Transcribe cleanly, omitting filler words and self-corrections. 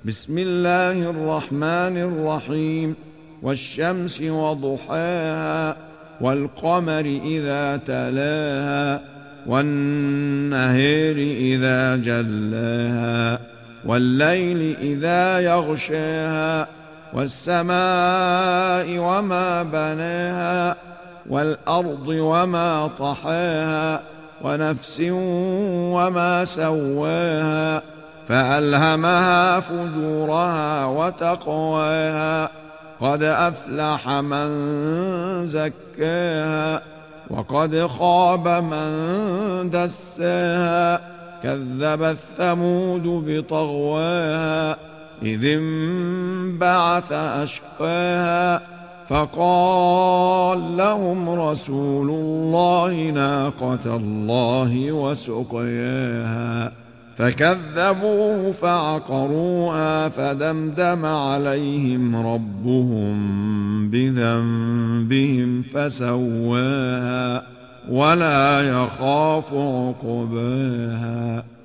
بسم الله الرحمن الرحيم. والشمس وضحاها والقمر إذا تلاها والنهار إذا جلاها والليل إذا يغشاها والسماء وما بناها والأرض وما طحاها ونفس وما سواها فألهمها فجورها وتقواها قد أفلح من زكاها وقد خاب من دساها كذبت ثمود بطغواها إذ انبعث أشقاها فقال لهم رسول الله ناقة الله وسقياها فكذبوه فعقروها فدمدم عليهم ربهم بذنبهم فسواها ولا يخاف عقباها.